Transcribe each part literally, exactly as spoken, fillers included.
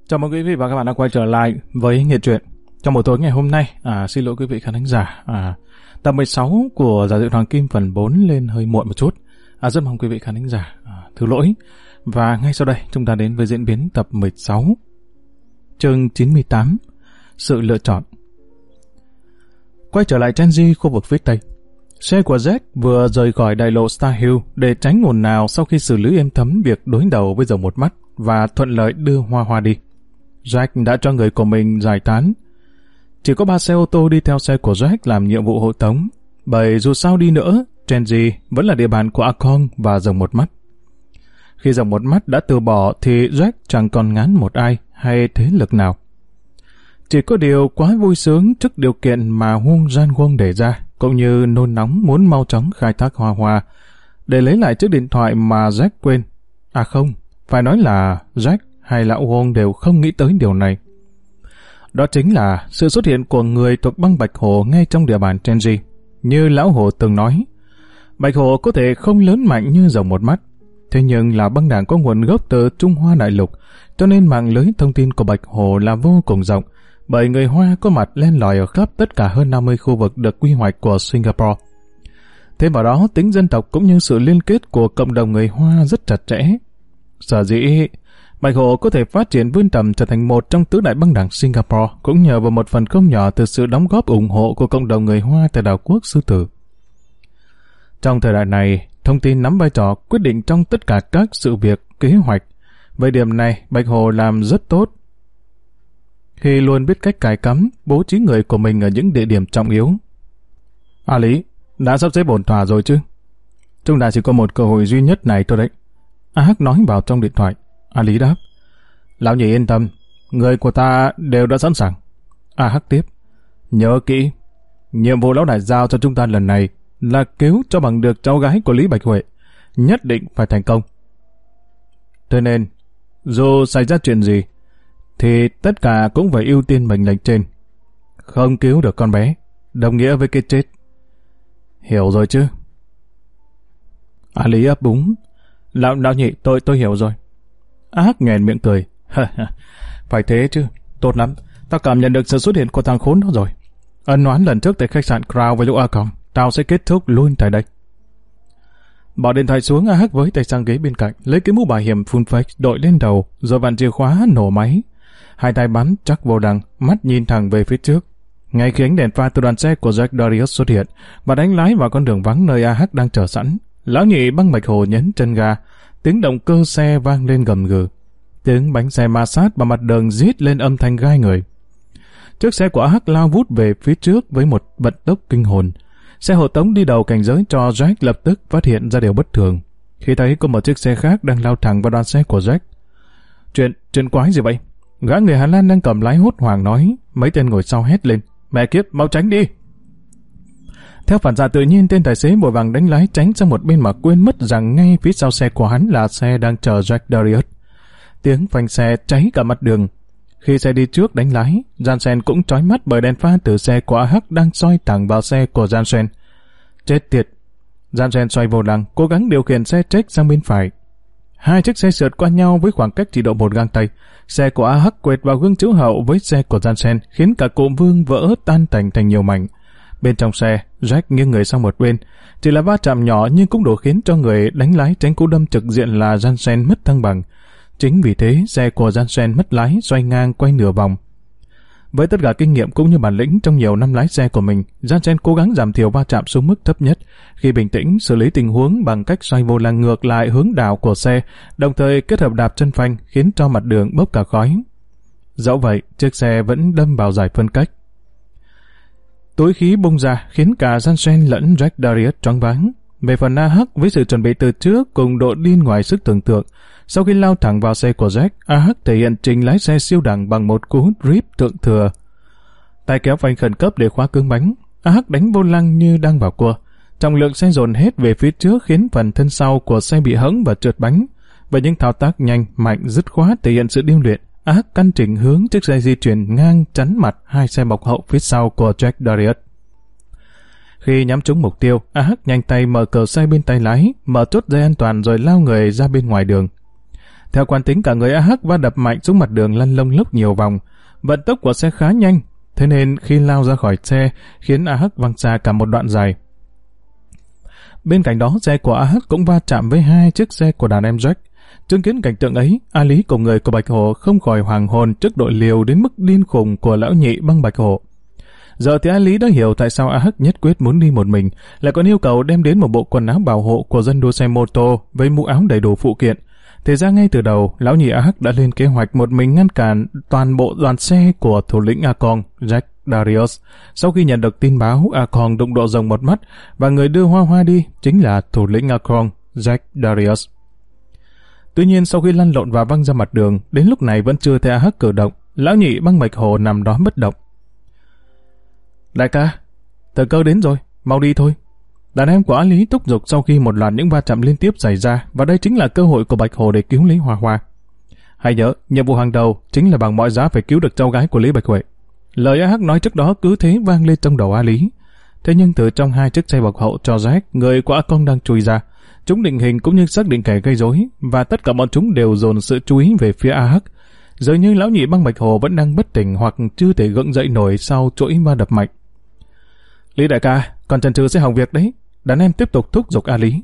Chào mừng quý vị và các bạn đã quay trở lại với Nghệ Truyện. Trong buổi tối ngày hôm nay, à, xin lỗi quý vị khán thính giả, à, tập mười sáu của Giả Dịu Hoàng Kim phần bốn lên hơi muộn một chút. À, rất mong quý vị khán thính giả à, thứ lỗi. Và ngay sau đây chúng ta đến với diễn biến tập mười sáu, chương chín mươi tám, sự lựa chọn. Quay trở lại Chenji, khu vực phía tây. Xe của Jack vừa rời khỏi đại lộ Star Hill để tránh ồn ào sau khi xử lý êm thấm việc đối đầu với Dầu Một Mắt và thuận lợi đưa Hoa Hoa đi. Jack đã cho người của mình giải tán. Chỉ có ba xe ô tô đi theo xe của Jack làm nhiệm vụ hộ tống, bởi dù sao đi nữa, Chenji vẫn là địa bàn của Akon và Dầu Một Mắt. Khi Dầu Một Mắt đã từ bỏ thì Jack chẳng còn ngán một ai hay thế lực nào. Chỉ có điều quá vui sướng trước điều kiện mà Huông Jan Huông đề ra, cũng như nôn nóng muốn mau chóng khai thác Hoa Hoa để lấy lại chiếc điện thoại mà Jack quên. À không, phải nói là Jack hay lão Huông đều không nghĩ tới điều này. Đó chính là sự xuất hiện của người thuộc băng Bạch Hổ ngay trong địa bàn Chenji. Như lão Hổ từng nói, Bạch Hổ có thể không lớn mạnh như Dầu Một Mắt, thế nhưng là băng đảng có nguồn gốc từ Trung Hoa Đại Lục, cho nên mạng lưới thông tin của Bạch Hổ là vô cùng rộng, bởi người Hoa có mặt len lỏi ở khắp tất cả hơn năm mươi khu vực được quy hoạch của Singapore. Thêm vào đó, tính dân tộc cũng như sự liên kết của cộng đồng người Hoa rất chặt chẽ. Sở dĩ Bạch Hổ có thể phát triển vươn tầm trở thành một trong tứ đại băng đảng Singapore cũng nhờ vào một phần không nhỏ từ sự đóng góp ủng hộ của cộng đồng người Hoa tại đảo quốc Sư Tử. Trong thời đại này, thông tin nắm vai trò quyết định trong tất cả các sự việc, kế hoạch. Về điểm này, Bạch Hổ làm rất tốt, khi luôn biết cách cài cắm, bố trí người của mình ở những địa điểm trọng yếu. À Lý, đã sắp xếp ổn thỏa rồi chứ? Chúng ta chỉ có một cơ hội duy nhất này thôi đấy. A Hắc nói vào trong điện thoại. A Lý đáp, lão nhị yên tâm, người của ta đều đã sẵn sàng. A Hắc tiếp, nhớ kỹ, nhiệm vụ lão đại giao cho chúng ta lần này là cứu cho bằng được cháu gái của Lý Bạch Huệ, nhất định phải thành công. Thế nên, dù xảy ra chuyện gì, thì tất cả cũng phải ưu tiên mệnh lệnh trên. Không cứu được con bé, đồng nghĩa với cái chết. Hiểu rồi chứ? A Lý ấp úng, lão, lão nhị, tôi tôi hiểu rồi. A Hắc nhoẻn miệng cười. Phải thế chứ, tốt lắm, tao cảm nhận được sự xuất hiện của thằng khốn đó rồi. Ân oán lần trước tại khách sạn Crown với lũ A Còng, tao sẽ kết thúc luôn tại đây. Bỏ điện thoại xuống, A Hắc với tay sang ghế bên cạnh, lấy cái mũ bảo hiểm full face đội lên đầu, rồi vặn chìa khóa nổ máy. Hai tay bắn chắc vô đằng, mắt nhìn thẳng về phía trước. Ngay khi ánh đèn pha từ đoàn xe của Jack Darius xuất hiện và đánh lái vào con đường vắng nơi A Hắc đang chờ sẵn, lão nhị băng Bạch Hổ nhấn chân ga, tiếng động cơ xe vang lên gầm gừ, tiếng bánh xe ma sát vào mặt đường rít lên âm thanh gai người. Chiếc xe của A Hắc lao vút về phía trước với một vận tốc kinh hồn. Xe hộ tống đi đầu cảnh giới cho Jack lập tức phát hiện ra điều bất thường khi thấy có một chiếc xe khác đang lao thẳng vào đoàn xe của Jack. Chuyện, chuyện quái gì vậy? Gã người Hà Lan đang cầm lái hốt hoảng nói. Mấy tên ngồi sau hét lên, mẹ kiếp, mau tránh đi. Theo phản xạ tự nhiên, tên tài xế vội vàng đánh lái tránh sang một bên mà quên mất rằng ngay phía sau xe của hắn là xe đang chờ Jack Darius. Tiếng phanh xe cháy cả mặt đường. Khi xe đi trước đánh lái, Jansen cũng chói mắt bởi đèn pha từ xe của A Hắc đang soi thẳng vào xe của Jansen. Chết tiệt! Jansen xoay vô lăng, cố gắng điều khiển xe trách sang bên phải. Hai chiếc xe sượt qua nhau với khoảng cách chỉ độ một gang tay. Xe của A Hắc quệt vào gương chiếu hậu với xe của Jansen, khiến cả cụm vương vỡ tan tành thành nhiều mảnh. Bên trong xe, Jack nghiêng người sang một bên. Chỉ là va chạm nhỏ nhưng cũng đủ khiến cho người đánh lái tránh cú đâm trực diện là Jansen mất thăng bằng. Chính vì thế, xe của Jansen mất lái, xoay ngang quay nửa vòng. Với tất cả kinh nghiệm cũng như bản lĩnh trong nhiều năm lái xe của mình, Jansen cố gắng giảm thiểu va chạm xuống mức thấp nhất, khi bình tĩnh xử lý tình huống bằng cách xoay vô lăng ngược lại hướng đảo của xe, đồng thời kết hợp đạp chân phanh khiến cho mặt đường bốc cả khói. Dẫu vậy, chiếc xe vẫn đâm vào giải phân cách. Túi khí bung ra khiến cả Jansen lẫn Jack Darius choáng váng. Về phần A Hắc, với sự chuẩn bị từ trước cùng độ điên ngoài sức tưởng tượng, sau khi lao thẳng vào xe của Jack, A Hắc thể hiện trình lái xe siêu đẳng bằng một cú drip thượng thừa. Tay kéo phanh khẩn cấp để khóa cứng bánh, A Hắc đánh vô lăng như đang vào cua. Trọng lượng xe dồn hết về phía trước khiến phần thân sau của xe bị hẫng và trượt bánh. Với những thao tác nhanh, mạnh, dứt khoát thể hiện sự điêu luyện, A Hắc căn chỉnh hướng chiếc xe di chuyển ngang chắn mặt hai xe bọc hậu phía sau của Jack Darius. Khi nhắm trúng mục tiêu, A Hắc nhanh tay mở cửa xe bên tay lái, mở chốt dây an toàn rồi lao người ra bên ngoài đường. Theo quán tính, cả người a hắc va đập mạnh xuống mặt đường lăn lông lốc nhiều vòng. Vận tốc của xe khá nhanh, thế nên khi lao ra khỏi xe khiến a hắc văng xa cả một đoạn dài. Bên cạnh đó, xe của a hắc cũng va chạm với hai chiếc xe của đàn em Jack. Chứng kiến cảnh tượng ấy, A Lý cùng người của Bạch Hổ không khỏi hoàng hồn trước đội liều đến mức điên khùng của lão nhị băng Bạch Hổ. Giờ thì A Lý đã hiểu tại sao a hắc nhất quyết muốn đi một mình, lại còn yêu cầu đem đến một bộ quần áo bảo hộ của dân đua xe mô tô với mũ áo đầy đủ phụ kiện. Thì ra ngay từ đầu, lão nhị a hắc đã lên kế hoạch một mình ngăn cản toàn bộ đoàn xe của thủ lĩnh A Kong, Jack Darius. Sau khi nhận được tin báo, A Kong đụng độ rồng một mắt và người đưa Hoa Hoa đi chính là thủ lĩnh A Kong, Jack Darius. Tuy nhiên sau khi lăn lộn và văng ra mặt đường, đến lúc này vẫn chưa thấy a hắc cử động. Lão nhị băng Bạch Hổ nằm đó bất động. Đại ca, thời cơ đến rồi, mau đi thôi. Đàn em của A Lý thúc giục sau khi một loạt những va chạm liên tiếp xảy ra, và đây chính là cơ hội của Bạch Hổ để cứu lấy Hoa Hoa. Hãy nhớ, nhiệm vụ hàng đầu chính là bằng mọi giá phải cứu được cháu gái của Lý Bạch Huệ. Lời a hắc nói trước đó cứ thế vang lên trong đầu A Lý. Thế nhưng từ trong hai chiếc xe bọc hậu cho Jack, người của A Kong đang chui ra. Chúng định hình cũng như xác định kẻ gây rối, và tất cả bọn chúng đều dồn sự chú ý về phía a hắc. Dường như lão nhị băng Bạch Hổ vẫn đang bất tỉnh hoặc chưa thể gượng dậy nổi sau chuỗi va đập mạnh. Lý đại ca, còn chần chừ sẽ hỏng việc đấy. Đàn em tiếp tục thúc giục A Lý.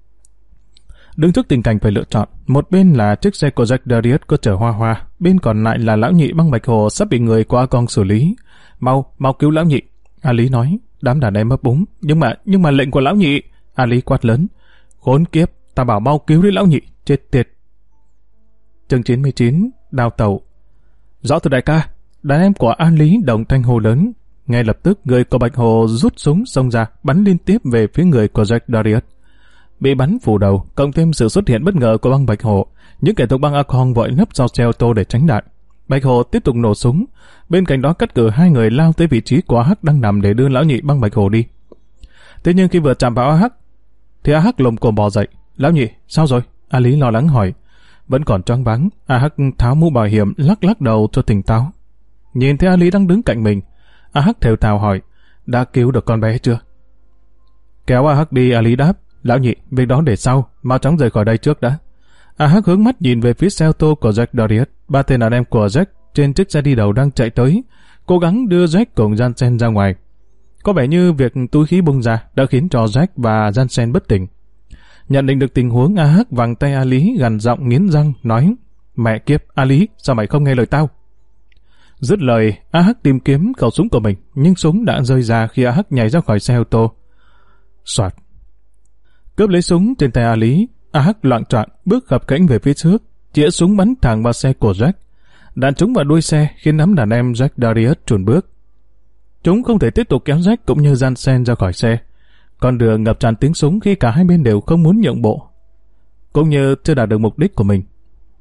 Đứng trước tình cảnh phải lựa chọn, một bên là chiếc xe của Jack Darius có chở Hoa Hoa, bên còn lại là lão nhị băng Bạch Hổ sắp bị người của A Kong xử lý. Mau, mau cứu lão nhị. A Lý nói. Đám đàn em ấp úng. Nhưng mà, nhưng mà lệnh của lão nhị. A Lý quát lớn. Khốn kiếp, ta bảo mau cứu đi lão nhị, chết tiệt. Chương chín mươi chín, đào tẩu. Rõ từ đại ca. Đàn em của A Lý đồng thanh hô lớn. Ngay lập tức người của Bạch Hổ rút súng xông ra, bắn liên tiếp về phía người của Jack Darius. Bị bắn phủ đầu, cộng thêm sự xuất hiện bất ngờ của băng Bạch Hổ, những kẻ thuộc băng A Kong vội nấp sau xe ô tô để tránh đạn. Bạch Hổ tiếp tục nổ súng, bên cạnh đó cắt cử hai người lao tới vị trí của a hắc đang nằm để đưa lão nhị băng Bạch Hổ đi. Thế nhưng khi vừa chạm vào a hắc, thì a hắc lồm cồm bò dậy. Lão nhị, sao rồi? A Lý lo lắng hỏi. Vẫn còn choáng váng, a hắc tháo mũ bảo hiểm lắc lắc đầu cho tỉnh táo. Nhìn thấy A Lý đang đứng cạnh mình, a hắc thều thào hỏi, đã cứu được con bé chưa? Kéo a hắc đi, A Lý đáp. Lão nhị, việc đó để sau, mau chóng rời khỏi đây trước đã. A hắc hướng mắt nhìn về phía xe ô tô của Jack Darius. Ba tên đàn em của Jack trên chiếc xe đi đầu đang chạy tới, cố gắng đưa Jack cùng Jansen ra ngoài. Có vẻ như việc túi khí bung ra đã khiến cho Jack và Jansen bất tỉnh. Nhận định được tình huống, A hắc vằng tay A Lý gằn giọng nghiến răng nói: Mẹ kiếp, A Lý, sao mày không nghe lời tao? Dứt lời, A hắc tìm kiếm khẩu súng của mình, nhưng súng đã rơi ra khi A hắc nhảy ra khỏi xe ô tô. Soạt. Cướp lấy súng trên tay A Lý, A hắc loạng choạng bước khập khẽnh về phía trước, chĩa súng bắn thẳng vào xe của Jack. Đạn trúng vào đuôi xe khiến đám đàn em Jack Darius chùn bước. Chúng không thể tiếp tục kéo Jack cũng như Jansen ra khỏi xe. Con đường ngập tràn tiếng súng khi cả hai bên đều không muốn nhượng bộ, cũng như chưa đạt được mục đích của mình.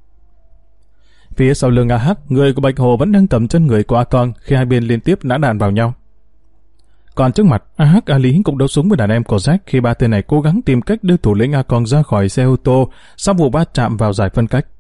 Phía sau lưng A hắc, người của Bạch Hổ vẫn đang cầm chân người của A Kong khi hai bên liên tiếp nã đạn vào nhau. Còn trước mặt, A hắc, A Lý cũng đấu súng với đàn em của Jack khi ba tên này cố gắng tìm cách đưa thủ lĩnh A Kong ra khỏi xe ô tô sau vụ va chạm vào giải phân cách.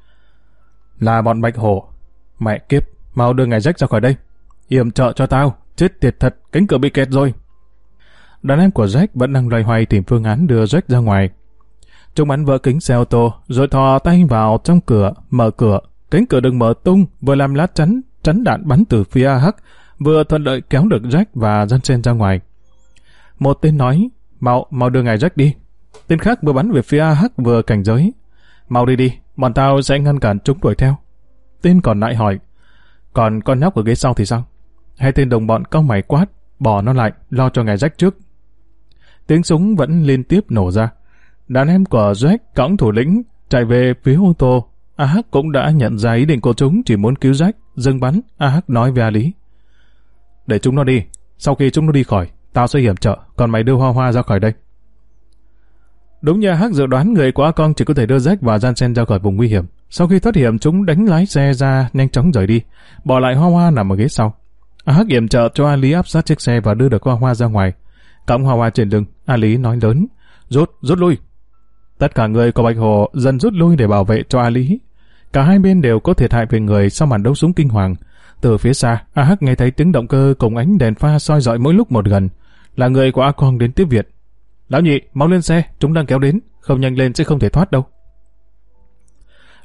Là bọn Bạch Hổ. Mẹ kiếp, mau đưa ngài Jack ra khỏi đây. Yểm trợ cho tao, chết tiệt thật, cánh cửa bị kẹt rồi. Đàn em của Jack vẫn đang loay hoay tìm phương án đưa Jack ra ngoài. Chúng bắn vỡ kính xe ô tô, rồi thò tay vào trong cửa, mở cửa. Cánh cửa được mở tung, vừa làm lá chắn, chắn đạn bắn từ phía A hắc, vừa thuận lợi kéo được Jack và Jansen ra ngoài. Một tên nói, mau, mau đưa ngài Jack đi. Tên khác vừa bắn về phía A hắc vừa cảnh giới. Mau đi đi, bọn tao sẽ ngăn cản chúng đuổi theo. Tên còn lại hỏi, còn con nhóc ở ghế sau thì sao? Hai tên đồng bọn cau mày quát, bỏ nó lại, lo cho ngài Jack trước. Tiếng súng vẫn liên tiếp nổ ra. Đàn em của Jack cõng thủ lĩnh chạy về phía ô tô. A hắc cũng đã nhận ra ý định của chúng chỉ muốn cứu Jack, dừng bắn. A hắc nói với A Lý, để chúng nó đi, sau khi chúng nó đi khỏi, tao sẽ hiểm trợ, còn mày đưa Hoa Hoa ra khỏi đây. Đúng như A hắc dự đoán, người của A Kong chỉ có thể đưa Jack và Jansen ra khỏi vùng nguy hiểm. Sau khi thoát hiểm, chúng đánh lái xe ra nhanh chóng rời đi, bỏ lại Hoa Hoa nằm ở ghế sau. A hắc hiểm trợ cho A Lý áp sát chiếc xe và đưa được Hoa Hoa ra ngoài. Cõng Hoa Hoa trên lưng, A Lý nói lớn, rút, rút lui. Tất cả người của Bạch Hổ dần rút lui để bảo vệ cho A Lý. Cả hai bên đều có thiệt hại về người sau màn đấu súng kinh hoàng. Từ phía xa, A hắc nghe thấy tiếng động cơ cùng ánh đèn pha soi rọi mỗi lúc một gần. Là người của A Kong đến tiếp viện. Lão nhị, mau lên xe, chúng đang kéo đến, không nhanh lên sẽ không thể thoát đâu.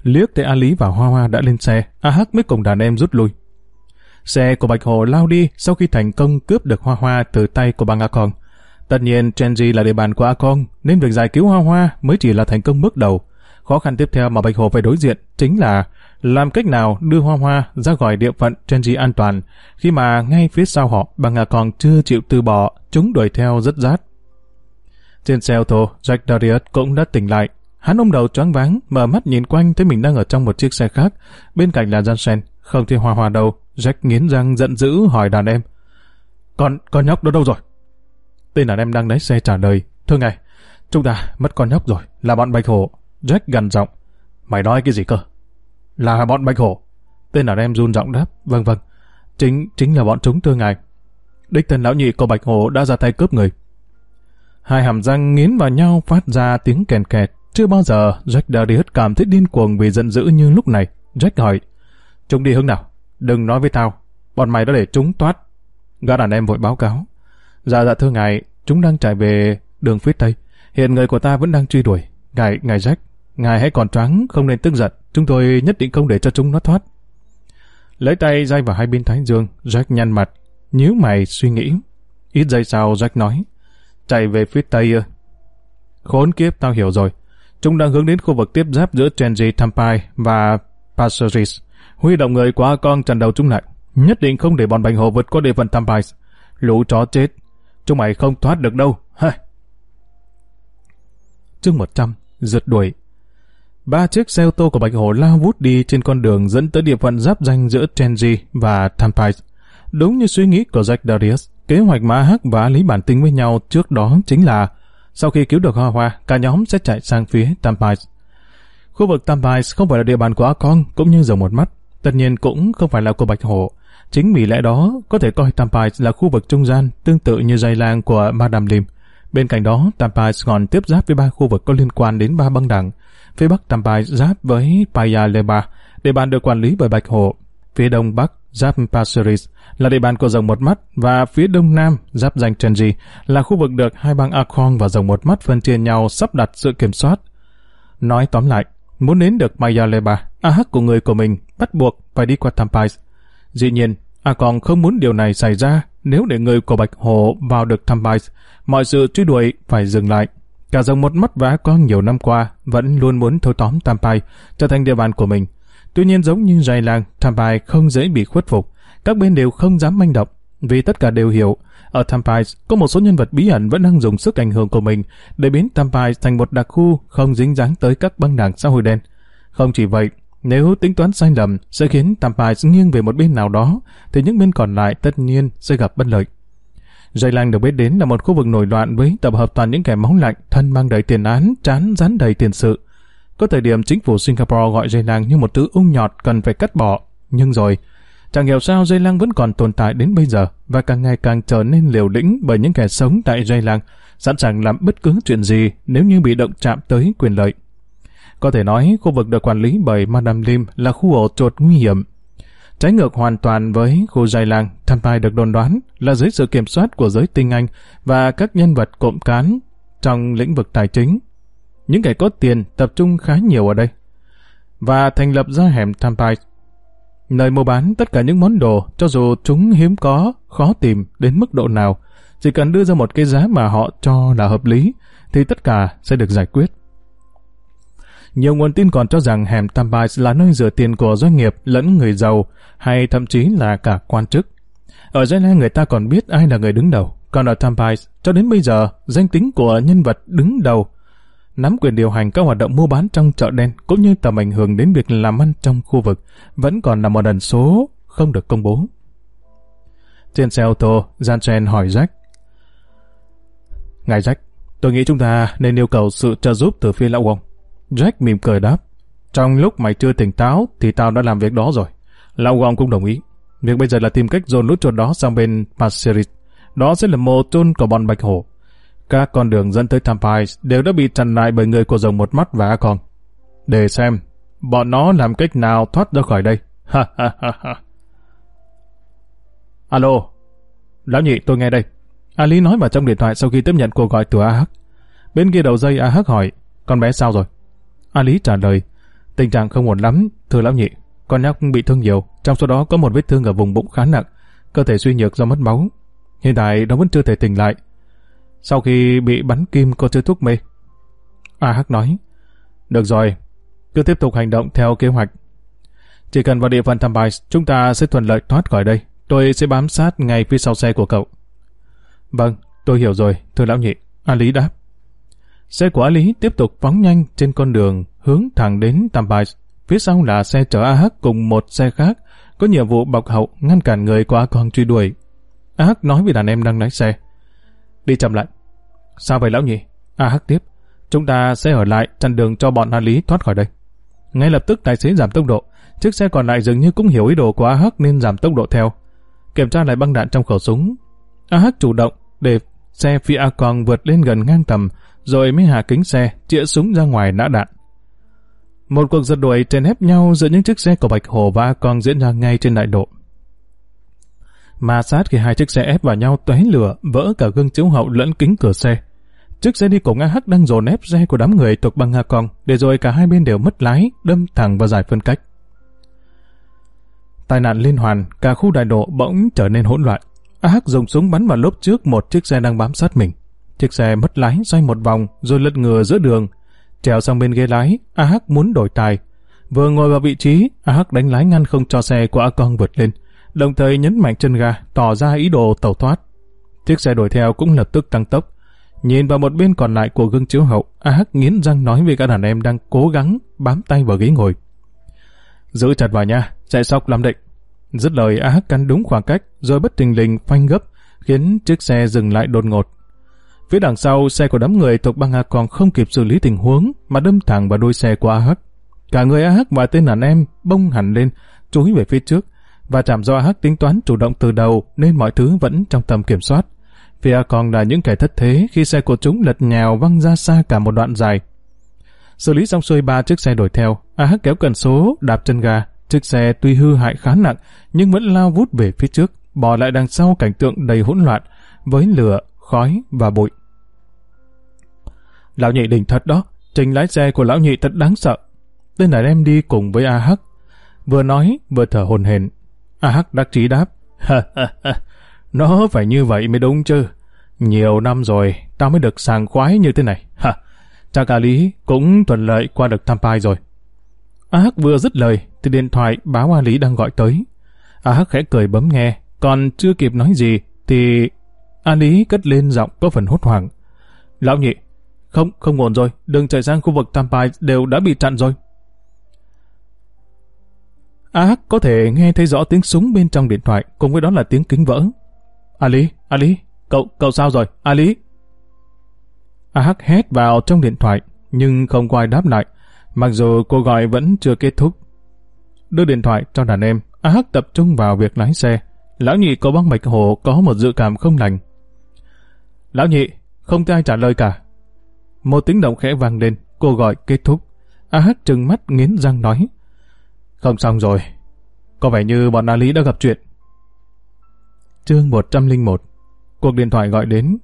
Liếc thấy A Lý và Hoa Hoa đã lên xe, A Hắc mới cùng đàn em rút lui. Xe của Bạch Hổ lao đi sau khi thành công cướp được Hoa Hoa từ tay của băng A Con. Tất nhiên Chenji là địa bàn của A Con, nên việc giải cứu Hoa Hoa mới chỉ là thành công bước đầu. Khó khăn tiếp theo mà Bạch Hổ phải đối diện chính là làm cách nào đưa Hoa Hoa ra khỏi địa phận Chenji an toàn, khi mà ngay phía sau họ băng A Con chưa chịu từ bỏ, chúng đuổi theo rất rát. Trên xe ô tô, Jack Darius cũng đã tỉnh lại. Hắn ôm đầu choáng váng, mở mắt nhìn quanh thấy mình đang ở trong một chiếc xe khác, bên cạnh là Jansen, không thấy Hoa Hoa đâu. Jack nghiến răng giận dữ hỏi đàn em: Con, con nhóc đó đâu rồi? Tên đàn em đang lái xe trả lời: Thưa ngài, chúng ta mất con nhóc rồi, là bọn Bạch Hổ. Jack gằn giọng: Mày nói cái gì cơ? Là bọn Bạch Hổ? Tên đàn em run giọng đáp: Vâng vâng, chính chính là bọn chúng thưa ngài. Đích thân lão nhị của Bạch Hổ đã ra tay cướp người. Hai hàm răng nghiến vào nhau phát ra tiếng kèn kẹt. Chưa bao giờ Jack Darius cảm thấy điên cuồng vì giận dữ như lúc này. Jack hỏi: Chúng đi hướng nào? Đừng nói với tao, bọn mày đã để chúng thoát. Gã đàn em vội báo cáo: Dạ dạ thưa ngài, chúng đang chạy về đường phía tây. Hiện người của ta vẫn đang truy đuổi. Ngài, ngài Jack, ngài hãy còn choáng, không nên tức giận. Chúng tôi nhất định không để cho chúng nó thoát. Lấy tay day vào hai bên thái dương, Jack nhăn mặt, nhíu mày suy nghĩ. Ít giây sau Jack nói: Chạy về phía tây ư? Khốn kiếp, tao hiểu rồi. Chúng đang hướng đến khu vực tiếp giáp giữa Chenji Tampai và Passeris. Huy động người của A Con chặn đầu chúng lại. Nhất định không để bọn Bạch Hổ vượt qua địa phận Tampai. Lũ chó chết, chúng mày không thoát được đâu. Ha. Chương một trăm, rượt đuổi. Ba chiếc xe ô tô của Bạch Hổ lao vút đi trên con đường dẫn tới địa phận giáp ranh giữa Chenji và Tampai. Đúng như suy nghĩ của Jack Darius, kế hoạch mà A Hắc và Lý bản tính với nhau trước đó chính là sau khi cứu được Hoa Hoa, cả nhóm sẽ chạy sang phía Tampai. Khu vực Tampai không phải là địa bàn của A Con cũng như Rồng Một Mắt, tất nhiên cũng không phải là của Bạch Hổ. Chính vì lẽ đó, có thể coi Tampai là khu vực trung gian, tương tự như dây lang của Madame Lim. Bên cạnh đó, Tampai còn tiếp giáp với ba khu vực có liên quan đến ba băng đảng. Phía bắc Tampai giáp với Paya Lebar, địa bàn được quản lý bởi Bạch Hổ. Phía đông bắc giáp Passeris là địa bàn của Rồng Một Mắt, và phía đông nam giáp danh Chenji là khu vực được hai bang A Con và Rồng Một Mắt phân chia nhau sắp đặt sự kiểm soát. Nói tóm lại, muốn đến được Paya Lebar, A Hắc của người của mình bắt buộc phải đi qua Tampai. Dĩ nhiên, A Con không muốn điều này xảy ra. Nếu để người của Bạch Hổ vào được Tampai, mọi sự truy đuổi phải dừng lại. Cả Rồng Một Mắt và A Con nhiều năm qua vẫn luôn muốn thâu tóm Tampai trở thành địa bàn của mình. Tuy nhiên, giống như Dày Lang, Tampai không dễ bị khuất phục. Các bên đều không dám manh động, vì tất cả đều hiểu ở Tampai có một số nhân vật bí ẩn vẫn đang dùng sức ảnh hưởng của mình để biến Tampai thành một đặc khu không dính dáng tới các băng đảng xã hội đen. Không chỉ vậy, nếu tính toán sai lầm sẽ khiến Tampai nghiêng về một bên nào đó, thì những bên còn lại tất nhiên sẽ gặp bất lợi. Dày Lang được biết đến là một khu vực nổi loạn với tập hợp toàn những kẻ máu lạnh, thân mang đầy tiền án, trán rán đầy tiền sự. Có thời điểm chính phủ Singapore gọi Dày Lang như một thứ ung nhọt cần phải cắt bỏ, nhưng rồi chẳng hiểu sao Dày Lang vẫn còn tồn tại đến bây giờ và càng ngày càng trở nên liều lĩnh bởi những kẻ sống tại Dày Lang, sẵn sàng làm bất cứ chuyện gì nếu như bị động chạm tới quyền lợi. Có thể nói khu vực được quản lý bởi Madame Lim là khu ổ chuột nguy hiểm. Trái ngược hoàn toàn với khu Dày Lang, Tampai được đồn đoán là dưới sự kiểm soát của giới tinh anh và các nhân vật cộng cán trong lĩnh vực tài chính. Những kẻ có tiền tập trung khá nhiều ở đây và thành lập ra hẻm Tampai, nơi mua bán tất cả những món đồ, cho dù chúng hiếm có, khó tìm đến mức độ nào, chỉ cần đưa ra một cái giá mà họ cho là hợp lý, thì tất cả sẽ được giải quyết. Nhiều nguồn tin còn cho rằng hẻm Tampai là nơi rửa tiền của doanh nghiệp lẫn người giàu, hay thậm chí là cả quan chức. Ở Dày Lang người ta còn biết ai là người đứng đầu, còn ở Tampai, cho đến bây giờ, danh tính của nhân vật đứng đầu nắm quyền điều hành các hoạt động mua bán trong chợ đen cũng như tầm ảnh hưởng đến việc làm ăn trong khu vực vẫn còn là một ẩn số không được công bố. Trên xe ô tô, Jansen hỏi Jack: Ngài Jack, tôi nghĩ chúng ta nên yêu cầu sự trợ giúp từ phía lão ông. Jack mỉm cười đáp: Trong lúc mày chưa tỉnh táo thì tao đã làm việc đó rồi. Lão ông cũng đồng ý. Việc bây giờ là tìm cách dồn lũ chuột đó sang bên Passeris. Đó sẽ là mồ chôn của bọn Bạch Hổ. Các con đường dẫn tới Tampai đều đã bị chặn lại bởi người của Rồng Một Mắt và A Con. Để xem bọn nó làm cách nào thoát ra khỏi đây. Ha ha ha ha. Alo, lão nhị, tôi nghe đây. A Lý nói vào trong điện thoại sau khi tiếp nhận cuộc gọi từ A Hắc. Bên kia đầu dây A Hắc hỏi: Con bé sao rồi? A Lý trả lời: Tình trạng không ổn lắm, thưa lão nhị. Con nhóc bị thương nhiều, trong số đó có một vết thương ở vùng bụng khá nặng, cơ thể suy nhược do mất máu. Hiện tại nó vẫn chưa thể tỉnh lại. Sau khi bị bắn kim có chứa thuốc mê. A Hắc nói, được rồi, cứ tiếp tục hành động theo kế hoạch. Chỉ cần vào địa phận Tam Bài, chúng ta sẽ thuận lợi thoát khỏi đây. Tôi sẽ bám sát ngay phía sau xe của cậu. Vâng, tôi hiểu rồi, thưa lão nhị. A Lý đáp. Xe của A Lý tiếp tục phóng nhanh trên con đường hướng thẳng đến Tam Bài. Phía sau là xe chở A Hắc cùng một xe khác có nhiệm vụ bọc hậu ngăn cản người của A Quang truy đuổi. A Hắc nói với đàn em đang lái xe, đi chậm lại. Sao vậy lão nhị? A Hắc tiếp, chúng ta sẽ ở lại chặn đường cho bọn A Lý thoát khỏi đây. Ngay lập tức tài xế giảm tốc độ. Chiếc xe còn lại dường như cũng hiểu ý đồ của A Hắc nên giảm tốc độ theo. Kiểm tra lại băng đạn trong khẩu súng, A Hắc chủ động để xe phi A Quang vượt lên gần ngang tầm, rồi mới hạ kính xe, chĩa súng ra ngoài nã đạn. Một cuộc giật đuổi chèn ép nhau giữa những chiếc xe của Bạch Hổ và A Quang diễn ra ngay trên đại lộ. Ma sát khi hai chiếc xe ép vào nhau tóe lửa, vỡ cả gương chiếu hậu lẫn kính cửa xe. Chiếc xe đi cùng A Hắc đang dồn ép xe của đám người thuộc băng A Quang, để rồi cả hai bên đều mất lái, đâm thẳng vào giải phân cách. Tai nạn liên hoàn, cả khu đại lộ bỗng trở nên hỗn loạn. A Hắc dùng súng bắn vào lốp trước một chiếc xe đang bám sát mình. Chiếc xe mất lái xoay một vòng rồi lật ngửa giữa đường, trèo sang bên ghế lái. A Hắc muốn đổi tài. Vừa ngồi vào vị trí, A Hắc đánh lái ngăn không cho xe của A Quang vượt lên, đồng thời nhấn mạnh chân ga, tỏ ra ý đồ tẩu thoát. Chiếc xe đuổi theo cũng lập tức tăng tốc. Nhìn vào một bên còn lại của gương chiếu hậu, A Hắc nghiến răng nói với các đàn em đang cố gắng bám tay vào ghế ngồi, giữ chặt vào nha, sẽ sốc lắm định. Dứt lời, A Hắc cắn đúng khoảng cách, rồi bất thình lình phanh gấp, khiến chiếc xe dừng lại đột ngột. Phía đằng sau, xe của đám người thuộc băng A Quang không kịp xử lý tình huống mà đâm thẳng vào đuôi xe của A Hắc. Cả người A Hắc và tên đàn em bông hẳn lên, chúi về phía trước, và chạm do A Hắc tính toán chủ động từ đầu nên mọi thứ vẫn trong tầm kiểm soát. Phía A Quang là những kẻ thất thế khi xe của chúng lật nhào văng ra xa cả một đoạn dài. Xử lý xong xuôi ba chiếc xe đuổi theo, A Hắc kéo cần số, đạp chân ga. Chiếc xe tuy hư hại khá nặng nhưng vẫn lao vút về phía trước, bỏ lại đằng sau cảnh tượng đầy hỗn loạn với lửa, khói và bụi. Lão nhị đỉnh thật đó, trình lái xe của lão nhị thật đáng sợ. Tên đàn em đi cùng với A Hắc vừa nói vừa thở hổn hển. A Hắc đắc chí đáp, nó phải như vậy mới đúng chứ. Nhiều năm rồi tao mới được sảng khoái như thế này. Ha, chắc A Lý cũng thuận lợi qua được Tam Pai rồi. A Hắc vừa dứt lời thì điện thoại báo A Lý đang gọi tới. A Hắc khẽ cười bấm nghe, còn chưa kịp nói gì thì A Lý cất lên giọng có phần hốt hoảng. Lão nhị, không, không ổn rồi, đường chạy sang khu vực Tam Pai đều đã bị chặn rồi. A Hắc có thể nghe thấy rõ tiếng súng bên trong điện thoại, cùng với đó là tiếng kính vỡ. A Lý, A Lý, cậu, cậu sao rồi, A Lý? A Hắc hét vào trong điện thoại, nhưng không có ai đáp lại, mặc dù cuộc gọi vẫn chưa kết thúc. Đưa điện thoại cho đàn em, A Hắc tập trung vào việc lái xe. Lão nhị của băng Bạch Hổ có một dự cảm không lành. Lão nhị, không thấy ai trả lời cả. Một tiếng động khẽ vang lên, cuộc gọi kết thúc. A Hắc trừng mắt nghiến răng nói, không xong rồi, có vẻ như bọn A Lý đã gặp chuyện. Chương một trăm lẻ một. Cuộc điện thoại gọi đến.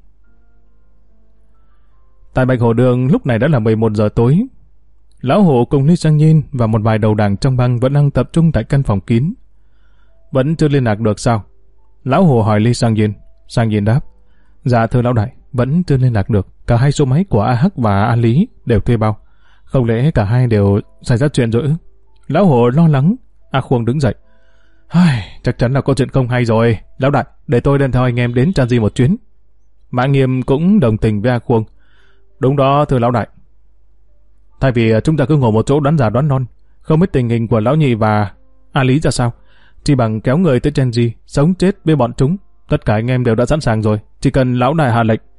Tại Bạch Hổ Đường lúc này đã là mười một giờ tối. Lão Hổ cùng Lý Sang Nhiên và một vài đầu đảng trong băng vẫn đang tập trung tại căn phòng kín. Vẫn chưa liên lạc được sao? Lão Hổ hỏi Lý Sang Nhiên. Sang Nhiên đáp, dạ thưa lão đại, vẫn chưa liên lạc được. Cả hai số máy của A Hắc và A Lý đều thuê bao. Không lẽ cả hai đều xảy ra chuyện rồi ư? Lão Hổ lo lắng. A Khuông đứng dậy. Chắc chắn là có chuyện không hay rồi. Lão đại, để tôi đem theo anh em đến Changi một chuyến. Mã Nghiêm cũng đồng tình với A Khuông. Đúng đó thưa lão đại. Thay vì chúng ta cứ ngồi một chỗ đoán già đoán non, không biết tình hình của lão nhị và A Lý ra sao, chỉ bằng kéo người tới Changi, sống chết với bọn chúng. Tất cả anh em đều đã sẵn sàng rồi, chỉ cần lão đại hạ lệnh.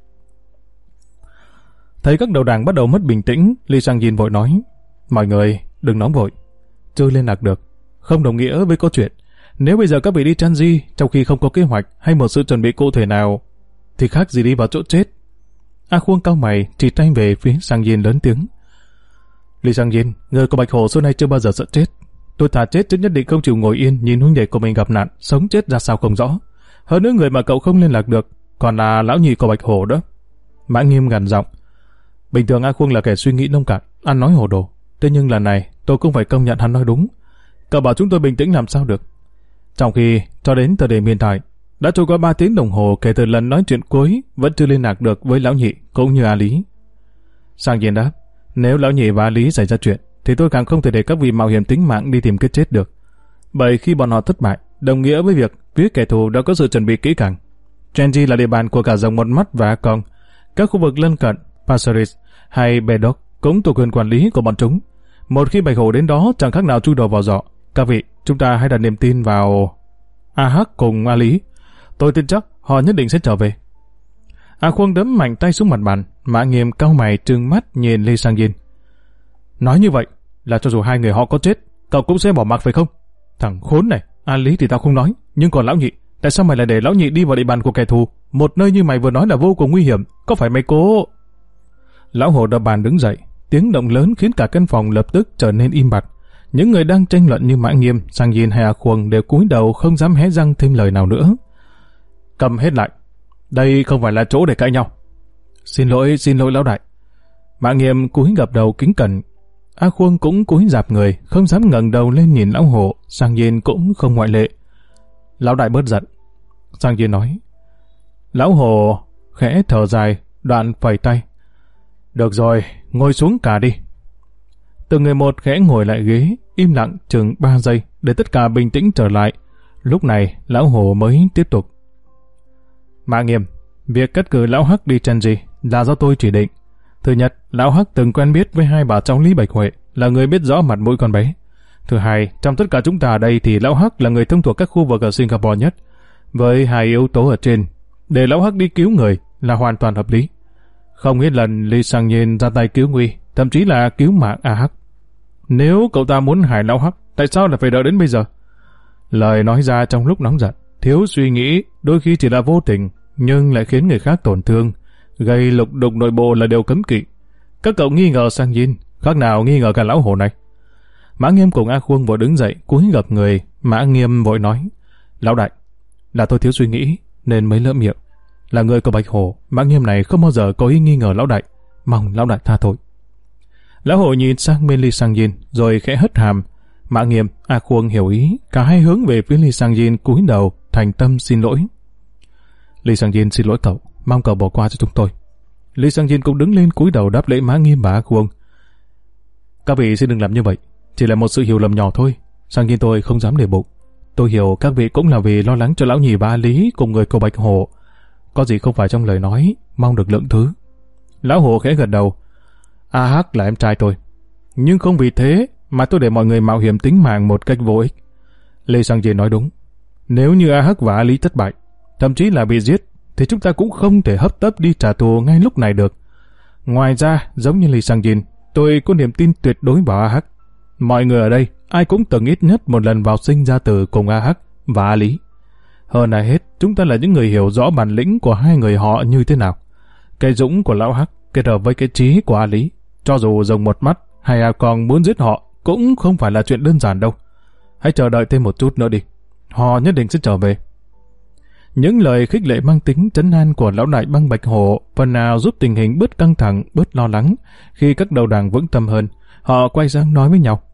Thấy các đầu đảng bắt đầu mất bình tĩnh, Lý Sang Yin vội nói, mọi người đừng nóng vội, chưa liên lạc được, không đồng nghĩa với câu chuyện. Nếu bây giờ các vị đi Changi trong khi không có kế hoạch hay một sự chuẩn bị cụ thể nào, thì khác gì đi vào chỗ chết. A Khuông cau mày, chỉ tay về phía Sang Yin lớn tiếng. Lý Sang Yin, người của Bạch Hổ xưa nay chưa bao giờ sợ chết. Tôi thà chết chứ nhất định không chịu ngồi yên nhìn huynh đệ của mình gặp nạn, sống chết ra sao không rõ. Hơn nữa người mà cậu không liên lạc được còn là lão nhị của Bạch Hổ đó. Mã Nghiêm gằn giọng. Bình thường A Khuông là kẻ suy nghĩ nông cạn, ăn nói hồ đồ. thế nhưng lần này tôi cũng phải công nhận hắn nói đúng. Cậu bảo chúng tôi bình tĩnh làm sao được. Trong khi cho đến thời điểm hiện tại, đã trôi qua ba tiếng đồng hồ kể từ lần nói chuyện cuối, vẫn chưa liên lạc được với lão nhị cũng như A Lý. Sang Nhiên đáp, nếu lão nhị và A Lý xảy ra chuyện, thì tôi càng không thể để các vị mạo hiểm tính mạng đi tìm cái chết được. Bởi khi bọn họ thất bại, đồng nghĩa với việc phía kẻ thù đã có sự chuẩn bị kỹ càng. Genji là địa bàn của cả dòng một mắt và Akon. Các khu vực lân cận, Passeris hay Bedok cũng thuộc quyền quản lý của bọn chúng. Một khi Bạch Hổ đến đó chẳng khác nào chui đầu vào giỏ. Các vị, chúng ta hãy đặt niềm tin vào A Hắc cùng A Lý. Tôi tin chắc họ nhất định sẽ trở về. A Khuông đấm mạnh tay xuống mặt bàn, Mã Nghiêm cau mày trừng mắt nhìn Lee Sang Jin. Nói như vậy là cho dù hai người họ có chết, cậu cũng sẽ bỏ mặc phải không? Thằng khốn này, A Lý thì tao không nói, nhưng còn lão nhị, tại sao mày lại để lão nhị đi vào địa bàn của kẻ thù? Một nơi như mày vừa nói là vô cùng nguy hiểm, có phải mày cố... Lão Hổ đập bàn đứng dậy, tiếng động lớn khiến cả căn phòng lập tức trở nên im bặt. Những người đang tranh luận như Mã Nghiêm, Sang Jin hay A Khuông đều cúi đầu không dám hé răng thêm lời nào nữa. Cầm hết lại, đây không phải là chỗ để cãi nhau. Xin lỗi, xin lỗi lão đại. Mã Nghiêm cúi gập đầu kính cẩn. A Khuông cũng cúi rạp người, không dám ngẩng đầu lên nhìn lão Hổ. Sang Jin cũng không ngoại lệ. Lão đại bớt giận. Sang Jin nói. Lão Hổ khẽ thở dài, đoạn phẩy tay. Được rồi, ngồi xuống cả đi. Từng người một khẽ ngồi lại ghế, im lặng chừng ba giây để tất cả bình tĩnh trở lại. Lúc này lão Hổ mới tiếp tục. Mã Nghiêm, việc cắt cử lão Hắc đi Genji là do tôi chỉ định. Thứ nhất, lão Hắc từng quen biết với hai bà cháu Lý Bạch Huệ, là người biết rõ mặt mũi con bé. Thứ hai, trong tất cả chúng ta ở đây thì lão Hắc là người thông thuộc các khu vực ở Singapore nhất. Với hai yếu tố ở trên, để lão Hắc đi cứu người là hoàn toàn hợp lý. Không ít lần Lee Sang Nhiên ra tay cứu nguy, thậm chí là cứu mạng A Hắc. Nếu cậu ta muốn hại lão Hắc, tại sao lại phải đợi đến bây giờ? Lời nói ra trong lúc nóng giận, thiếu suy nghĩ, đôi khi chỉ là vô tình, nhưng lại khiến người khác tổn thương, gây lục đục nội bộ là điều cấm kỵ. Các cậu nghi ngờ Sang Jin, khác nào nghi ngờ cả lão Hổ này. Mã Nghiêm cùng A Khuông vội đứng dậy, cúi gập người. Mã Nghiêm vội nói, lão đại, là tôi thiếu suy nghĩ nên mới lỡ miệng. Là người của Bạch Hổ, Mã Nghiêm này không bao giờ có ý nghi ngờ lão đại, mong lão đại tha tội. Lão Hổ nhìn sang bên Lee Sang Jin rồi khẽ hất hàm. Mã Nghiêm, A Khuông hiểu ý, cả hai hướng về phía Lee Sang Jin cúi đầu thành tâm xin lỗi. Lee Sang Jin xin lỗi cậu, mong cậu bỏ qua cho chúng tôi. Lee Sang Jin cũng đứng lên cúi đầu đáp lễ Mã Nghiêm và A Khuông. Các vị xin đừng làm như vậy, chỉ là một sự hiểu lầm nhỏ thôi. Sang Jin tôi không dám để bụng. Tôi hiểu các vị cũng là vì lo lắng cho lão nhì và A Lý cùng người của Bạch Hổ. Có gì không phải trong lời nói, mong được lượng thứ. Lão Hổ khẽ gật đầu. A Hắc là em trai tôi, nhưng không vì thế mà tôi để mọi người mạo hiểm tính mạng một cách vô ích. Lê Sang Jin nói đúng. Nếu như A Hắc và A Lý thất bại, thậm chí là bị giết, thì chúng ta cũng không thể hấp tấp đi trả thù ngay lúc này được. Ngoài ra, giống như Lê Sang Jin, tôi có niềm tin tuyệt đối vào A Hắc. Mọi người ở đây, ai cũng từng ít nhất một lần vào sinh ra tử cùng A Hắc và A Lý. Hơn ai hết, chúng ta là những người hiểu rõ bản lĩnh của hai người họ như thế nào. Cái dũng của lão Hắc kết hợp với cái trí của A Lý, cho dù dùng một mắt hay A Kong muốn giết họ cũng không phải là chuyện đơn giản đâu. Hãy chờ đợi thêm một chút nữa đi, họ nhất định sẽ trở về. Những lời khích lệ mang tính trấn an của lão đại băng Bạch Hổ phần nào giúp tình hình bớt căng thẳng, bớt lo lắng. Khi các đầu đảng vững tâm hơn, họ quay sang nói với nhau.